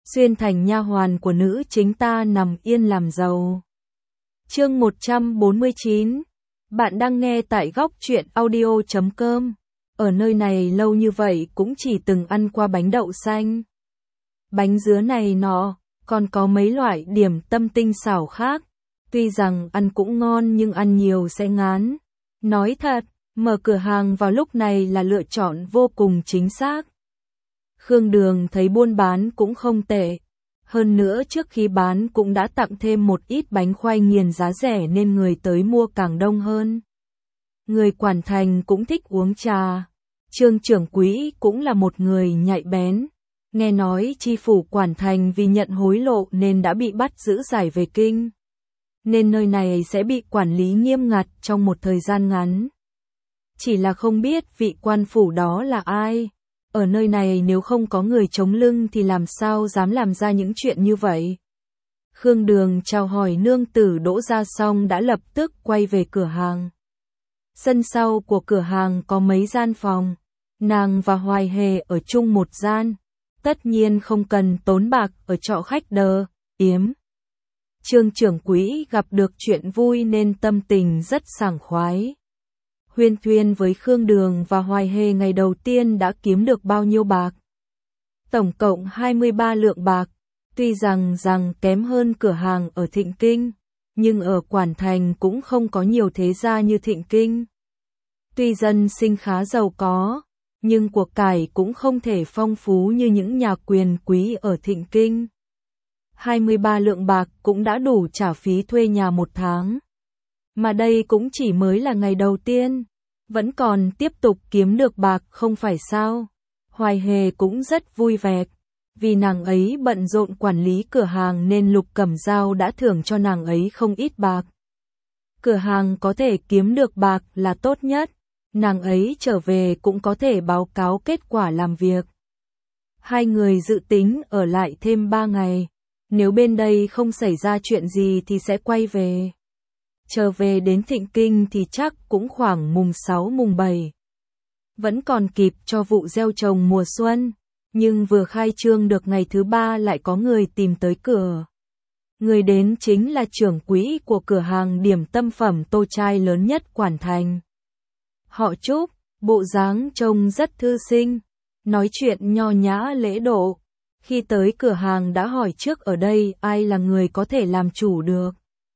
xuyên thành nha hoàn của nữ chính ta nằm yên làm giàu. Chương 149. Bạn đang nghe tại góc truyện audio.com. Ở nơi này lâu như vậy cũng chỉ từng ăn qua bánh đậu xanh. Bánh dứa này nọ, còn có mấy loại điểm tâm tinh xảo khác. Tuy rằng ăn cũng ngon nhưng ăn nhiều sẽ ngán. Nói thật, mở cửa hàng vào lúc này là lựa chọn vô cùng chính xác. Khương Đường thấy buôn bán cũng không tệ. Hơn nữa trước khi bán cũng đã tặng thêm một ít bánh khoai nghiền giá rẻ nên người tới mua càng đông hơn. Người quản thành cũng thích uống trà. Trương trưởng quỹ cũng là một người nhạy bén. Nghe nói chi phủ quản thành vì nhận hối lộ nên đã bị bắt giữ giải về kinh. Nên nơi này sẽ bị quản lý nghiêm ngặt trong một thời gian ngắn. Chỉ là không biết vị quan phủ đó là ai. Ở nơi này nếu không có người chống lưng thì làm sao dám làm ra những chuyện như vậy. Khương Đường chào hỏi nương tử Đỗ Gia xong đã lập tức quay về cửa hàng. Sân sau của cửa hàng có mấy gian phòng. Nàng và Hoài Hề ở chung một gian. Tất nhiên không cần tốn bạc ở trọ khách đờ, yếm. Trương trưởng quỹ gặp được chuyện vui nên tâm tình rất sảng khoái. Huyên thuyên với Khương Đường và Hoài Hề ngày đầu tiên đã kiếm được bao nhiêu bạc. Tổng cộng 23 lượng bạc. Tuy rằng kém hơn cửa hàng ở Thịnh Kinh, nhưng ở Quản Thành cũng không có nhiều thế gia như Thịnh Kinh. Tuy dân sinh khá giàu có, nhưng của cải cũng không thể phong phú như những nhà quyền quý ở Thịnh Kinh. 23 lượng bạc cũng đã đủ trả phí thuê nhà một tháng. Mà đây cũng chỉ mới là ngày đầu tiên, vẫn còn tiếp tục kiếm được bạc không phải sao. Hoài Hề cũng rất vui vẻ, vì nàng ấy bận rộn quản lý cửa hàng nên Lục Cẩm Dao đã thưởng cho nàng ấy không ít bạc. Cửa hàng có thể kiếm được bạc là tốt nhất, nàng ấy trở về cũng có thể báo cáo kết quả làm việc. Hai người dự tính ở lại thêm 3 ngày, nếu bên đây không xảy ra chuyện gì thì sẽ quay về. Trở về đến Thịnh Kinh thì chắc cũng khoảng mùng 6 mùng 7. Vẫn còn kịp cho vụ gieo trồng mùa xuân, nhưng vừa khai trương được ngày thứ 3 lại có người tìm tới cửa. Người đến chính là trưởng quỹ của cửa hàng điểm tâm phẩm tô trai lớn nhất Quản Thành. Họ Trúc, bộ dáng trông rất thư sinh, nói chuyện nho nhã lễ độ. Khi tới cửa hàng đã hỏi trước ở đây ai là người có thể làm chủ được.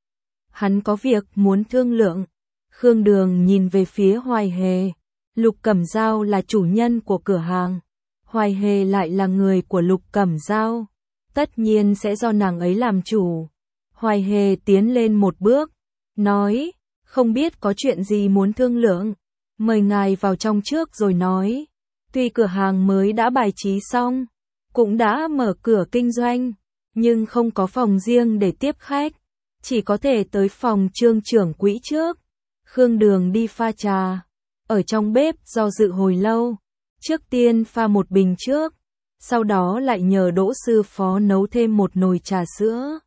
Hắn có việc muốn thương lượng. Khương Đường nhìn về phía Hoài Hề. Lục Cẩm Dao là chủ nhân của cửa hàng. Hoài Hề lại là người của Lục Cẩm Dao. Tất nhiên sẽ do nàng ấy làm chủ. Hoài Hề tiến lên một bước, nói, không biết có chuyện gì muốn thương lượng. Mời ngài vào trong trước rồi nói. Tuy cửa hàng mới đã bài trí xong, cũng đã mở cửa kinh doanh, nhưng không có phòng riêng để tiếp khách. Chỉ có thể tới phòng Trương trưởng quỹ trước. Khương Đường đi pha trà. Ở trong bếp do dự hồi lâu. Trước tiên pha một bình trước. Sau đó lại nhờ Đỗ sư phó nấu thêm một nồi trà sữa.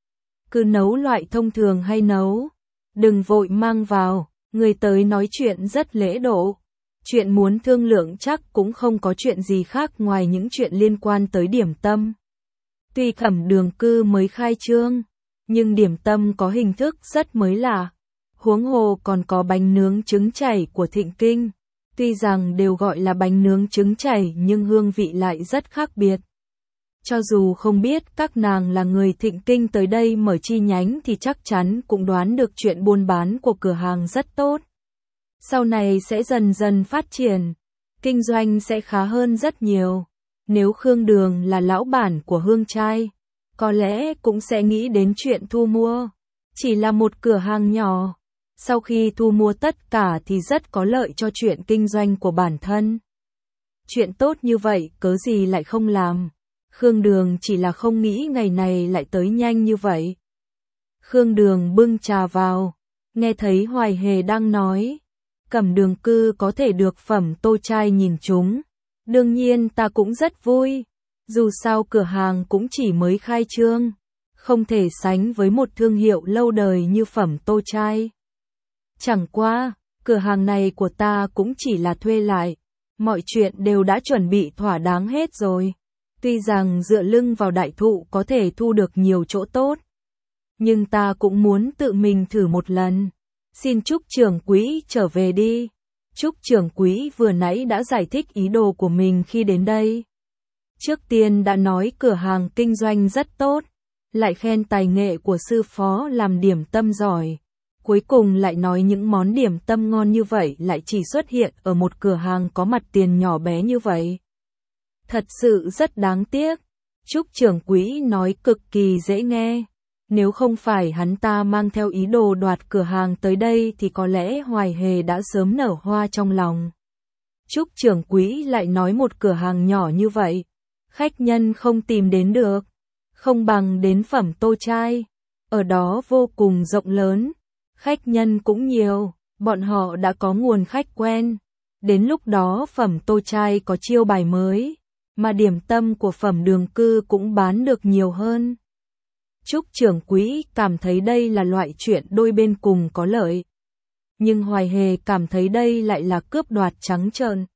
Cứ nấu loại thông thường hay nấu. Đừng vội mang vào. Người tới nói chuyện rất lễ độ. Chuyện muốn thương lượng chắc cũng không có chuyện gì khác ngoài những chuyện liên quan tới điểm tâm. Tuy Cẩm Đường cư mới khai trương, nhưng điểm tâm có hình thức rất mới lạ. Huống hồ còn có bánh nướng trứng chảy của Thịnh Kinh. Tuy rằng đều gọi là bánh nướng trứng chảy nhưng hương vị lại rất khác biệt. Cho dù không biết các nàng là người Thịnh Kinh tới đây mở chi nhánh thì chắc chắn cũng đoán được chuyện buôn bán của cửa hàng rất tốt. Sau này sẽ dần dần phát triển, kinh doanh sẽ khá hơn rất nhiều. Nếu Khương Đường là lão bản của Hương Trai, có lẽ cũng sẽ nghĩ đến chuyện thu mua. Chỉ là một cửa hàng nhỏ, sau khi thu mua tất cả thì rất có lợi cho chuyện kinh doanh của bản thân. Chuyện tốt như vậy cớ gì lại không làm. Khương Đường chỉ là không nghĩ ngày này lại tới nhanh như vậy. Khương Đường bưng trà vào, nghe thấy Hoài Hề đang nói, Cẩm Đường cư có thể được phẩm tô trai nhìn chúng. Đương nhiên ta cũng rất vui. Dù sao cửa hàng cũng chỉ mới khai trương, không thể sánh với một thương hiệu lâu đời như phẩm tô trai. Chẳng qua, cửa hàng này của ta cũng chỉ là thuê lại, mọi chuyện đều đã chuẩn bị thỏa đáng hết rồi. Tuy rằng dựa lưng vào đại thụ có thể thu được nhiều chỗ tốt, nhưng ta cũng muốn tự mình thử một lần. Xin Trúc trưởng quỹ trở về đi. Trúc trưởng quỹ vừa nãy đã giải thích ý đồ của mình khi đến đây. Trước tiên đã nói cửa hàng kinh doanh rất tốt, lại khen tài nghệ của sư phó làm điểm tâm giỏi. Cuối cùng lại nói những món điểm tâm ngon như vậy lại chỉ xuất hiện ở một cửa hàng có mặt tiền nhỏ bé như vậy. Thật sự rất đáng tiếc. Trúc trưởng quỹ nói cực kỳ dễ nghe. Nếu không phải hắn ta mang theo ý đồ đoạt cửa hàng tới đây thì có lẽ Hoài Hề đã sớm nở hoa trong lòng. Trúc trưởng quỹ lại nói một cửa hàng nhỏ như vậy, khách nhân không tìm đến được, không bằng đến Phẩm Tô Trai. Ở đó vô cùng rộng lớn, khách nhân cũng nhiều, bọn họ đã có nguồn khách quen. Đến lúc đó Phẩm Tô Trai có chiêu bài mới, mà điểm tâm của Phẩm Đường Cư cũng bán được nhiều hơn. Trúc trưởng quỹ cảm thấy đây là loại chuyện đôi bên cùng có lợi. Nhưng Hoài Hề cảm thấy đây lại là cướp đoạt trắng trợn.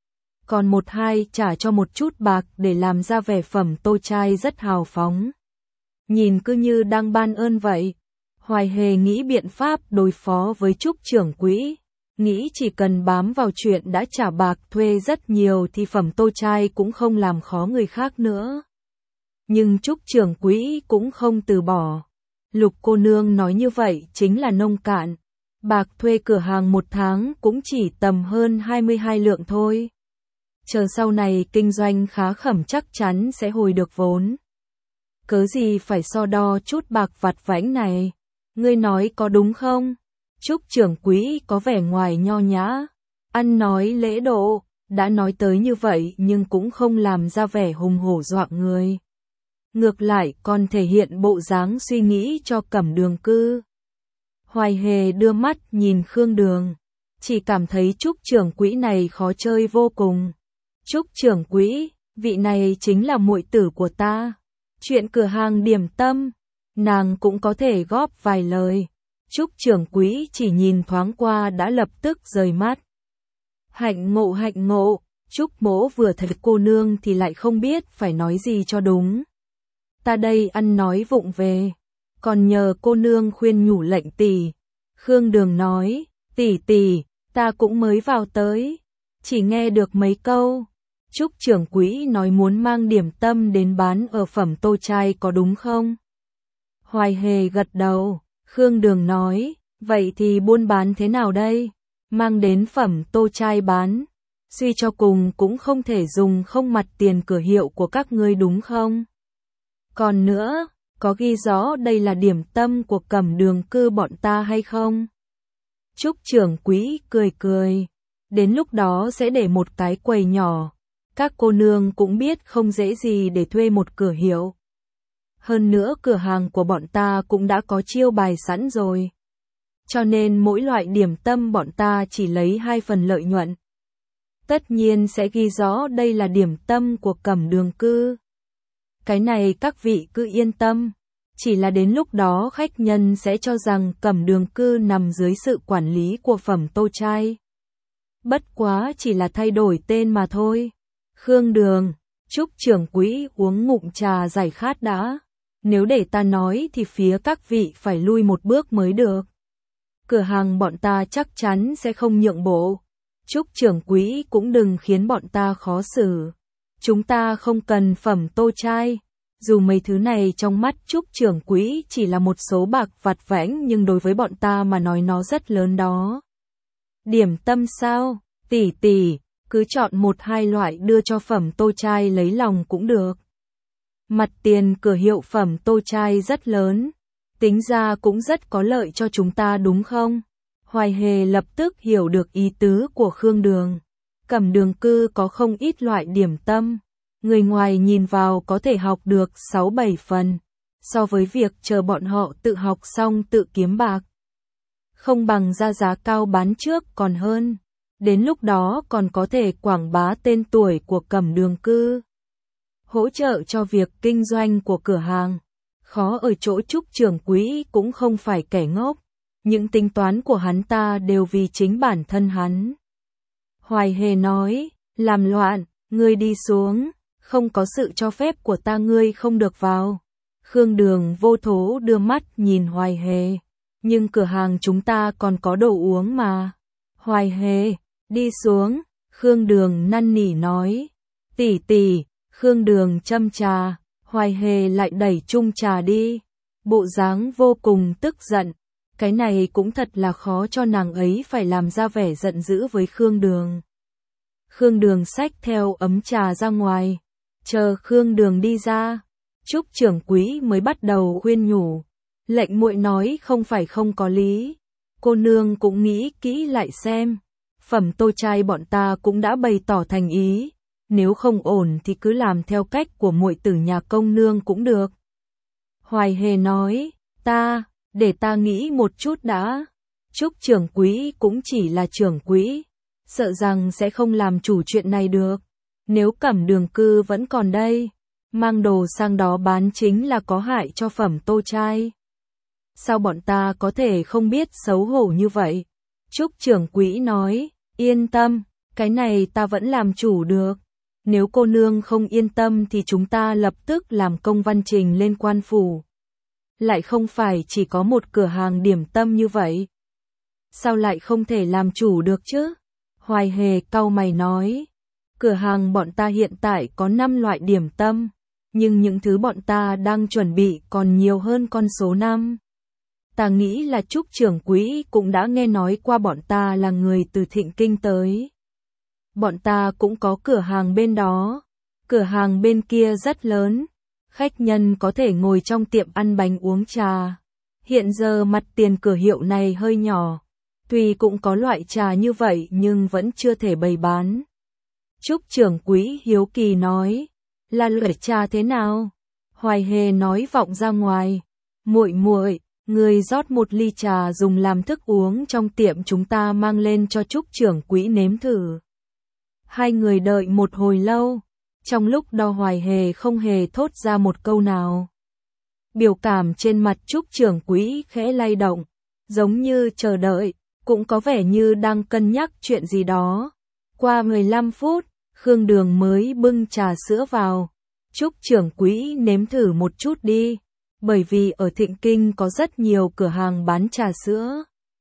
Còn một hai trả cho một chút bạc để làm ra vẻ Phẩm Tô Trai rất hào phóng. Nhìn cứ như đang ban ơn vậy. Hoài Hề nghĩ biện pháp đối phó với Trúc trưởng quỹ. Nghĩ chỉ cần bám vào chuyện đã trả bạc thuê rất nhiều thì Phẩm Tô Trai cũng không làm khó người khác nữa. Nhưng Trúc trưởng quỹ cũng không từ bỏ. Lục cô nương nói như vậy chính là nông cạn. Bạc thuê cửa hàng một tháng cũng chỉ tầm hơn 22 lượng thôi. Chờ sau này kinh doanh khá khẩm chắc chắn sẽ hồi được vốn. Cớ gì phải so đo chút bạc vặt vãnh này. Ngươi nói có đúng không? Trúc trưởng quỹ có vẻ ngoài nho nhã, ăn nói lễ độ, đã nói tới như vậy nhưng cũng không làm ra vẻ hùng hổ dọa người. Ngược lại còn thể hiện bộ dáng suy nghĩ cho Cẩm Đường Cư. Hoài Hề đưa mắt nhìn Khương Đường, chỉ cảm thấy Trúc trưởng quỹ này khó chơi vô cùng. Trúc trưởng quỹ, vị này chính là muội tử của ta. Chuyện cửa hàng điểm tâm, nàng cũng có thể góp vài lời. Trúc trưởng quỹ chỉ nhìn thoáng qua đã lập tức rời mắt. Hạnh ngộ, Trúc mỗ vừa thấy cô nương thì lại không biết phải nói gì cho đúng. Ta đây ăn nói vụng về, còn nhờ cô nương khuyên nhủ lệnh tỷ. Khương Đường nói, tỷ, ta cũng mới vào tới, chỉ nghe được mấy câu. Trúc trưởng quỹ nói muốn mang điểm tâm đến bán ở Phẩm Tô Trai có đúng không? Hoài Hề gật đầu. Khương Đường nói, vậy thì buôn bán thế nào đây? Mang đến Phẩm Tô Trai bán, suy cho cùng cũng không thể dùng không mặt tiền cửa hiệu của các ngươi đúng không? Còn nữa, có ghi rõ đây là điểm tâm của Cẩm Đường Cư bọn ta hay không? Trúc trưởng quỹ cười, đến lúc đó sẽ để một cái quầy nhỏ, các cô nương cũng biết không dễ gì để thuê một cửa hiệu. Hơn nữa cửa hàng của bọn ta cũng đã có chiêu bài sẵn rồi. Cho nên mỗi loại điểm tâm bọn ta chỉ lấy 2 phần lợi nhuận. Tất nhiên sẽ ghi rõ đây là điểm tâm của Cẩm Đường Cư. Cái này các vị cứ yên tâm. Chỉ là đến lúc đó khách nhân sẽ cho rằng Cẩm Đường Cư nằm dưới sự quản lý của Phẩm Tô Trai. Bất quá chỉ là thay đổi tên mà thôi. Khương Đường, Trúc trưởng quỹ uống ngụm trà giải khát đã. Nếu để ta nói thì phía các vị phải lui một bước mới được. Cửa hàng bọn ta chắc chắn sẽ không nhượng bộ. Trúc trưởng quỹ cũng đừng khiến bọn ta khó xử. Chúng ta không cần Phẩm Tô Trai. Dù mấy thứ này trong mắt Trúc trưởng quỹ chỉ là một số bạc vặt vãnh nhưng đối với bọn ta mà nói nó rất lớn đó. Điểm tâm sao? Tỷ, cứ chọn 1-2 loại đưa cho Phẩm Tô Trai lấy lòng cũng được. Mặt tiền cửa hiệu Phẩm Tô Trai rất lớn, tính ra cũng rất có lợi cho chúng ta đúng không? Hoài Hề lập tức hiểu được ý tứ của Khương Đường. Cẩm Đường Cư có không ít loại điểm tâm, người ngoài nhìn vào có thể học được 6-7 phần, so với việc chờ bọn họ tự học xong tự kiếm bạc. Không bằng ra giá cao bán trước còn hơn, đến lúc đó còn có thể quảng bá tên tuổi của Cẩm Đường Cư. Hỗ trợ cho việc kinh doanh của cửa hàng. Khó ở chỗ Trúc trưởng quỹ cũng không phải kẻ ngốc. Những tính toán của hắn ta đều vì chính bản thân hắn. Hoài Hề nói, làm loạn, ngươi đi xuống. Không có sự cho phép của ta ngươi không được vào. Khương Đường vô thố đưa mắt nhìn Hoài Hề. Nhưng cửa hàng chúng ta còn có đồ uống mà. Hoài Hề, đi xuống. Khương Đường năn nỉ nói. Tỷ tỷ. Khương Đường châm trà. Hoài Hề lại đẩy chung trà đi. Bộ dáng vô cùng tức giận. Cái này cũng thật là khó cho nàng ấy phải làm ra vẻ giận dữ với Khương Đường. Khương Đường xách theo ấm trà ra ngoài. Chờ Khương Đường đi ra, Trúc trưởng quỹ mới bắt đầu khuyên nhủ. Lệnh muội nói không phải không có lý. Cô nương cũng nghĩ kỹ lại xem. Phẩm Tô trai bọn ta cũng đã bày tỏ thành ý. Nếu không ổn thì cứ làm theo cách của muội tử nhà công nương cũng được. Hoài Hề nói, để ta nghĩ một chút đã. Trúc trưởng quỹ cũng chỉ là trưởng quỹ. Sợ rằng sẽ không làm chủ chuyện này được. Nếu Cẩm Đường Cư vẫn còn đây, mang đồ sang đó bán chính là có hại cho Phẩm Tô trai. Sao bọn ta có thể không biết xấu hổ như vậy? Trúc trưởng quỹ nói, yên tâm, cái này ta vẫn làm chủ được. Nếu cô nương không yên tâm thì chúng ta lập tức làm công văn trình lên quan phủ. Lại không phải chỉ có một cửa hàng điểm tâm như vậy. Sao lại không thể làm chủ được chứ? Hoài Hề cau mày nói. Cửa hàng bọn ta hiện tại có 5 loại điểm tâm, nhưng những thứ bọn ta đang chuẩn bị còn nhiều hơn con số 5. Ta nghĩ là Trúc trưởng quỹ cũng đã nghe nói qua bọn ta là người từ Thịnh Kinh tới. Bọn ta cũng có cửa hàng bên đó. Cửa hàng bên kia rất lớn. Khách nhân có thể ngồi trong tiệm ăn bánh uống trà. Hiện giờ mặt tiền cửa hiệu này hơi nhỏ. Tuy cũng có loại trà như vậy nhưng vẫn chưa thể bày bán. Trúc trưởng quỹ hiếu kỳ nói. Là loại trà thế nào? Hoài Hề nói vọng ra ngoài. Muội, người rót một ly trà dùng làm thức uống trong tiệm chúng ta mang lên cho Trúc trưởng quỹ nếm thử. Hai người đợi một hồi lâu. Trong lúc đó Hoài Hề không hề thốt ra một câu nào. Biểu cảm trên mặt Trúc trưởng quỹ khẽ lay động, giống như chờ đợi, cũng có vẻ như đang cân nhắc chuyện gì đó. Qua 15 phút, Khương Đường mới bưng trà sữa vào. Trúc trưởng quỹ nếm thử một chút đi, bởi vì ở Thịnh Kinh có rất nhiều cửa hàng bán trà sữa.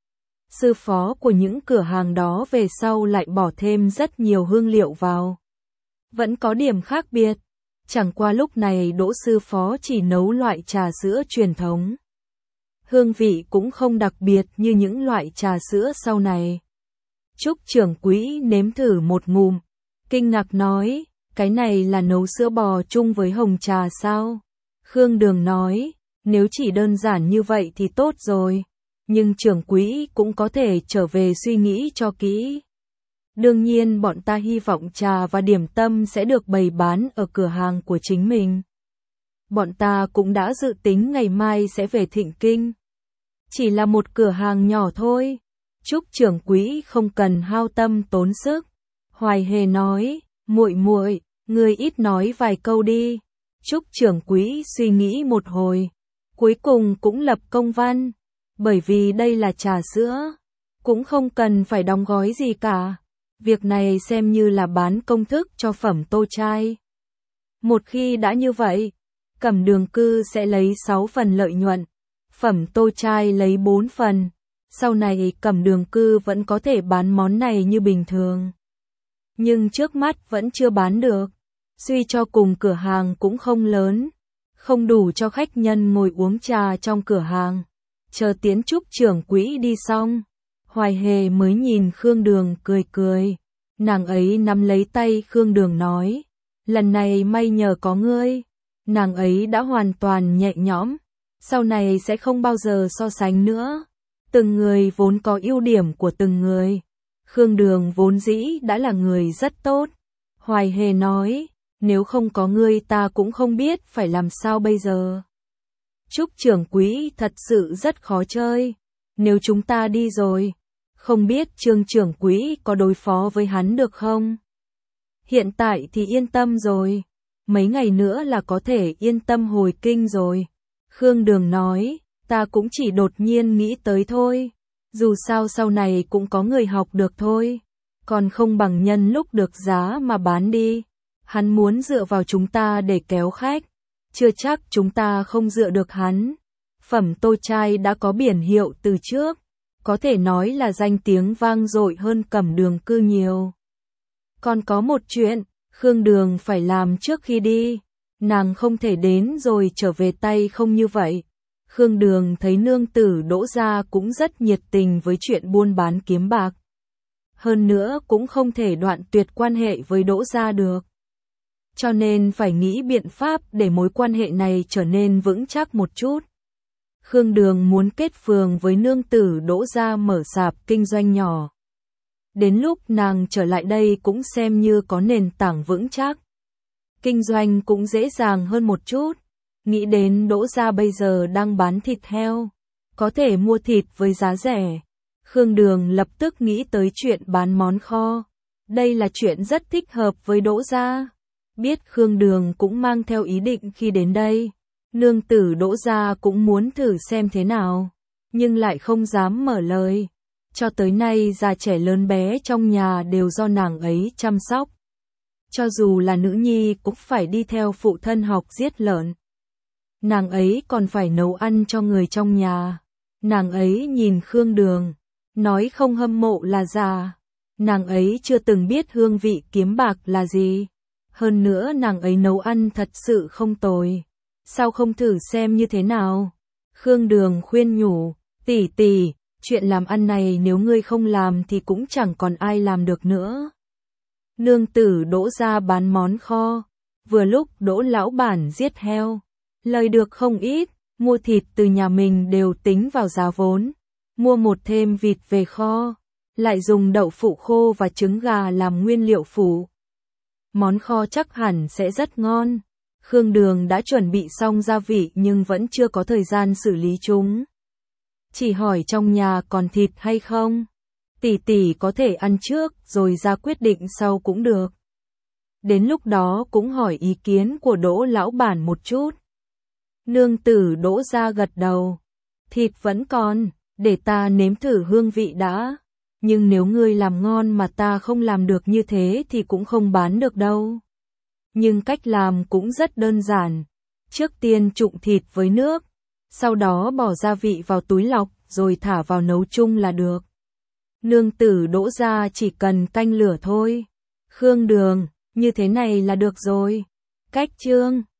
Sư phó của những cửa hàng đó về sau lại bỏ thêm rất nhiều hương liệu vào. Vẫn có điểm khác biệt, chẳng qua lúc này Đỗ sư phó chỉ nấu loại trà sữa truyền thống. Hương vị cũng không đặc biệt như những loại trà sữa sau này. Trúc trưởng quỹ nếm thử một ngụm, kinh ngạc nói, cái này là nấu sữa bò chung với hồng trà sao? Khương Đường nói, nếu chỉ đơn giản như vậy thì tốt rồi, nhưng trưởng quỹ cũng có thể trở về suy nghĩ cho kỹ. Đương nhiên bọn ta hy vọng trà và điểm tâm sẽ được bày bán ở cửa hàng của chính mình. Bọn ta cũng đã dự tính ngày mai sẽ về Thịnh Kinh. Chỉ là một cửa hàng nhỏ thôi. Trúc trưởng quỹ không cần hao tâm tốn sức. Hoài Hề nói, muội, ngươi ít nói vài câu đi. Trúc trưởng quỹ suy nghĩ một hồi, cuối cùng cũng lập công văn. Bởi vì đây là trà sữa, cũng không cần phải đóng gói gì cả. Việc này xem như là bán công thức cho Phẩm Tô trai. Một khi đã như vậy, Cẩm Đường Cư sẽ lấy 6 phần lợi nhuận, Phẩm Tô trai lấy 4 phần. Sau này Cẩm Đường Cư vẫn có thể bán món này như bình thường. Nhưng trước mắt vẫn chưa bán được. Suy cho cùng cửa hàng cũng không lớn, không đủ cho khách nhân ngồi uống trà trong cửa hàng. Chờ tiến Trúc trưởng quỹ đi xong, Hoài Hề mới nhìn Khương Đường cười. Nàng ấy nắm lấy tay Khương Đường nói, lần này may nhờ có ngươi. Nàng ấy đã hoàn toàn nhẹ nhõm, sau này sẽ không bao giờ so sánh nữa. Từng người vốn có ưu điểm của từng người. Khương Đường vốn dĩ đã là người rất tốt. Hoài Hề nói, nếu không có ngươi ta cũng không biết phải làm sao bây giờ. Trúc trưởng quỹ thật sự rất khó chơi. Nếu chúng ta đi rồi, không biết Trương trưởng quỹ có đối phó với hắn được không? Hiện tại thì yên tâm rồi. Mấy ngày nữa là có thể yên tâm hồi kinh rồi. Khương Đường nói, ta cũng chỉ đột nhiên nghĩ tới thôi. Dù sao sau này cũng có người học được thôi. Còn không bằng nhân lúc được giá mà bán đi. Hắn muốn dựa vào chúng ta để kéo khách, chưa chắc chúng ta không dựa được hắn. Phẩm Tô Trai đã có biển hiệu từ trước, có thể nói là danh tiếng vang dội hơn Cẩm Đường Cư nhiều. Còn có một chuyện, Khương Đường phải làm trước khi đi, nàng không thể đến rồi trở về tay không như vậy. Khương Đường thấy nương tử Đỗ gia cũng rất nhiệt tình với chuyện buôn bán kiếm bạc. Hơn nữa cũng không thể đoạn tuyệt quan hệ với Đỗ gia được. Cho nên phải nghĩ biện pháp để mối quan hệ này trở nên vững chắc một chút. Khương Đường muốn kết phường với nương tử Đỗ gia mở sạp kinh doanh nhỏ. Đến lúc nàng trở lại đây cũng xem như có nền tảng vững chắc. Kinh doanh cũng dễ dàng hơn một chút. Nghĩ đến Đỗ gia bây giờ đang bán thịt heo, có thể mua thịt với giá rẻ. Khương Đường lập tức nghĩ tới chuyện bán món kho. Đây là chuyện rất thích hợp với Đỗ gia. Biết Khương Đường cũng mang theo ý định khi đến đây. Nương tử Đỗ gia cũng muốn thử xem thế nào, nhưng lại không dám mở lời. Cho tới nay già trẻ lớn bé trong nhà đều do nàng ấy chăm sóc. Cho dù là nữ nhi cũng phải đi theo phụ thân học giết lợn. Nàng ấy còn phải nấu ăn cho người trong nhà. Nàng ấy nhìn Khương Đường, nói không hâm mộ là già. Nàng ấy chưa từng biết hương vị kiếm bạc là gì. Hơn nữa nàng ấy nấu ăn thật sự không tồi. Sao không thử xem như thế nào? Khương Đường khuyên nhủ, tỷ tỷ, chuyện làm ăn này nếu ngươi không làm thì cũng chẳng còn ai làm được nữa. Nương tử Đỗ gia bán món kho, vừa lúc Đỗ lão bản giết heo, lời được không ít, mua thịt từ nhà mình đều tính vào giá vốn, mua một thêm vịt về kho, lại dùng đậu phụ khô và trứng gà làm nguyên liệu phụ. Món kho chắc hẳn sẽ rất ngon. Khương Đường đã chuẩn bị xong gia vị nhưng vẫn chưa có thời gian xử lý chúng. Chỉ hỏi trong nhà còn thịt hay không? Tỷ tỷ có thể ăn trước rồi ra quyết định sau cũng được. Đến lúc đó cũng hỏi ý kiến của Đỗ lão bản một chút. Nương tử Đỗ gia gật đầu. Thịt vẫn còn, để ta nếm thử hương vị đã. Nhưng nếu ngươi làm ngon mà ta không làm được như thế thì cũng không bán được đâu. Nhưng cách làm cũng rất đơn giản. Trước tiên trụng thịt với nước, sau đó bỏ gia vị vào túi lọc rồi thả vào nấu chung là được. Nương tử Đỗ gia chỉ cần canh lửa thôi. Khương Đường, như thế này là được rồi. Cách chương